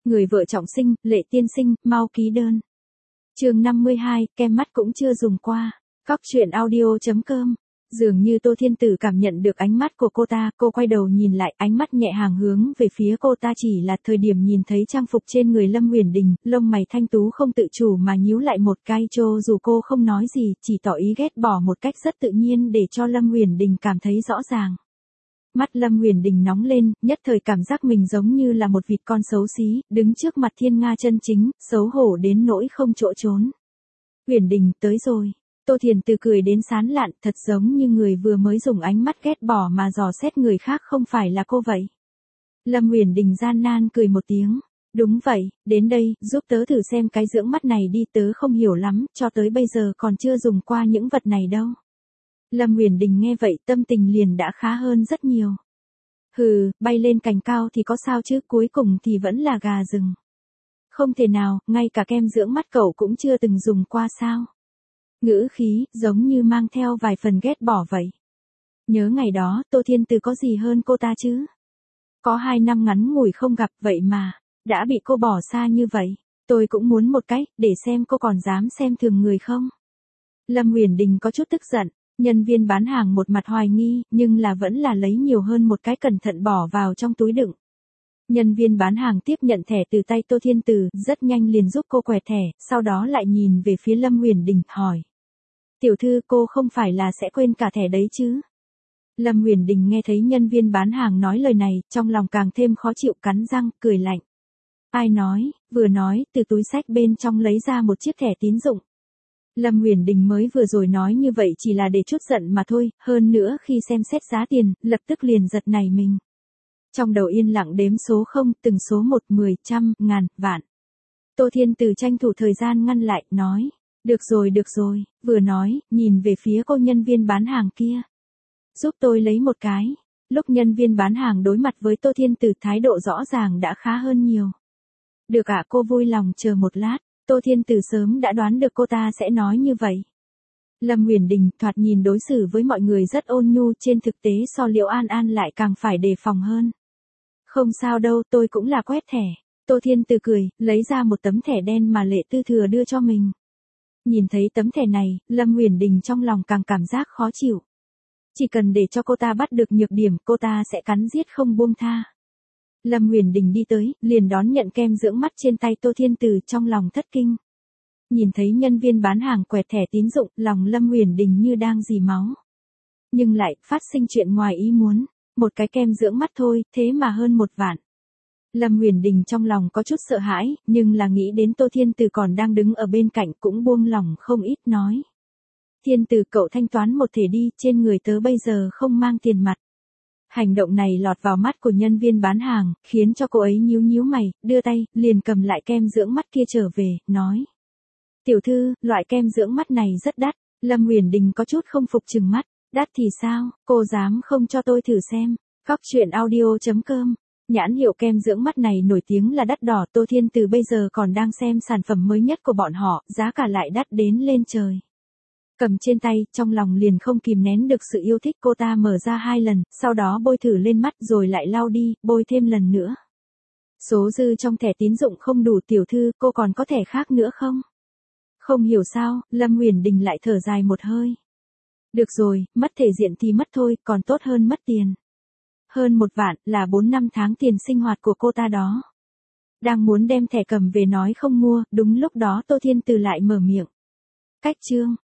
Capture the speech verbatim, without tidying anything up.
Người vợ trọng sinh, Lệ tiên sinh, mau ký đơn. Chương năm mươi hai, kem mắt cũng chưa dùng qua. Cóc truyện audio chấm com. Dường như Tô Thiên Tử cảm nhận được ánh mắt của cô ta, cô quay đầu nhìn lại, ánh mắt nhẹ hàng hướng về phía cô ta, chỉ là thời điểm nhìn thấy trang phục trên người Lâm Uyển Đình, lông mày thanh tú không tự chủ mà nhíu lại một cái, cho dù cô không nói gì, chỉ tỏ ý ghét bỏ một cách rất tự nhiên để cho Lâm Uyển Đình cảm thấy rõ ràng. Mắt Lâm Uyển Đình nóng lên, nhất thời cảm giác mình giống như là một vịt con xấu xí, đứng trước mặt thiên nga chân chính, xấu hổ đến nỗi không chỗ trốn. Uyển Đình, tới rồi. Tô Thiền Từ cười đến sán lạn, thật giống như người vừa mới dùng ánh mắt ghét bỏ mà dò xét người khác không phải là cô vậy. Lâm Uyển Đình gian nan cười một tiếng. Đúng vậy, đến đây, giúp tớ thử xem cái dưỡng mắt này đi, tớ không hiểu lắm, cho tới bây giờ còn chưa dùng qua những vật này đâu. Lâm Uyển Đình nghe vậy tâm tình liền đã khá hơn rất nhiều. Hừ, bay lên cành cao thì có sao chứ, cuối cùng thì vẫn là gà rừng. Không thể nào, ngay cả kem dưỡng mắt cậu cũng chưa từng dùng qua sao. Ngữ khí, giống như mang theo vài phần ghét bỏ vậy. Nhớ ngày đó, Tô Thiên Từ có gì hơn cô ta chứ? Có hai năm ngắn ngủi không gặp vậy mà, đã bị cô bỏ xa như vậy. Tôi cũng muốn một cái, để xem cô còn dám xem thường người không. Lâm Uyển Đình có chút tức giận. Nhân viên bán hàng một mặt hoài nghi, nhưng là vẫn là lấy nhiều hơn một cái, cẩn thận bỏ vào trong túi đựng. Nhân viên bán hàng tiếp nhận thẻ từ tay Tô Thiên Từ, rất nhanh liền giúp cô quẹt thẻ, sau đó lại nhìn về phía Lâm Uyển Đình, hỏi. Tiểu thư, cô không phải là sẽ quên cả thẻ đấy chứ? Lâm Uyển Đình nghe thấy nhân viên bán hàng nói lời này, trong lòng càng thêm khó chịu, cắn răng, cười lạnh. Ai nói? Vừa nói, từ túi xách bên trong lấy ra một chiếc thẻ tín dụng. Lâm Uyển Đình mới vừa rồi nói như vậy chỉ là để chút giận mà thôi, hơn nữa khi xem xét giá tiền, lập tức liền giật nảy mình. Trong đầu yên lặng đếm số không, từng số một, mười, trăm, ngàn, vạn. Tô Thiên Từ tranh thủ thời gian ngăn lại, nói. Được rồi, được rồi, vừa nói, nhìn về phía cô nhân viên bán hàng kia. Giúp tôi lấy một cái. Lúc nhân viên bán hàng đối mặt với Tô Thiên Từ, thái độ rõ ràng đã khá hơn nhiều. Được ạ, cô vui lòng chờ một lát. Tô Thiên Từ sớm đã đoán được cô ta sẽ nói như vậy. Lâm Uyển Đình thoạt nhìn đối xử với mọi người rất ôn nhu, trên thực tế so Liễu An An lại càng phải đề phòng hơn. Không sao đâu, tôi cũng là quét thẻ. Tô Thiên Từ cười, lấy ra một tấm thẻ đen mà Lệ Tư Thừa đưa cho mình. Nhìn thấy tấm thẻ này, Lâm Uyển Đình trong lòng càng cảm giác khó chịu. Chỉ cần để cho cô ta bắt được nhược điểm, cô ta sẽ cắn giết không buông tha. Lâm Uyển Đình đi tới, liền đón nhận kem dưỡng mắt trên tay Tô Thiên Từ, trong lòng thất kinh. Nhìn thấy nhân viên bán hàng quẹt thẻ tín dụng, lòng Lâm Uyển Đình như đang rỉ máu. Nhưng lại phát sinh chuyện ngoài ý muốn, một cái kem dưỡng mắt thôi, thế mà hơn một vạn. Lâm Uyển Đình trong lòng có chút sợ hãi, nhưng là nghĩ đến Tô Thiên Từ còn đang đứng ở bên cạnh cũng buông lòng không ít, nói. Thiên Từ, cậu thanh toán một thể đi, trên người tớ bây giờ không mang tiền mặt. Hành động này lọt vào mắt của nhân viên bán hàng, khiến cho cô ấy nhíu nhíu mày, đưa tay, liền cầm lại kem dưỡng mắt kia trở về, nói. Tiểu thư, loại kem dưỡng mắt này rất đắt. Lâm Uyển Đình có chút không phục trừng mắt. Đắt thì sao, cô dám không cho tôi thử xem. Cóc truyện audio chấm com. Nhãn hiệu kem dưỡng mắt này nổi tiếng là đắt đỏ. Tô Thiên Từ bây giờ còn đang xem sản phẩm mới nhất của bọn họ, giá cả lại đắt đến lên trời. Cầm trên tay, trong lòng liền không kìm nén được sự yêu thích, cô ta mở ra hai lần, sau đó bôi thử lên mắt rồi lại lau đi, bôi thêm lần nữa. Số dư trong thẻ tín dụng không đủ, tiểu thư, cô còn có thẻ khác nữa không? Không hiểu sao, Lâm Uyển Đình lại thở dài một hơi. Được rồi, mất thể diện thì mất thôi, còn tốt hơn mất tiền. Hơn một vạn, là bốn năm tháng tiền sinh hoạt của cô ta đó. Đang muốn đem thẻ cầm về nói không mua, đúng lúc đó Tô Thiên Từ lại mở miệng. Cách chương.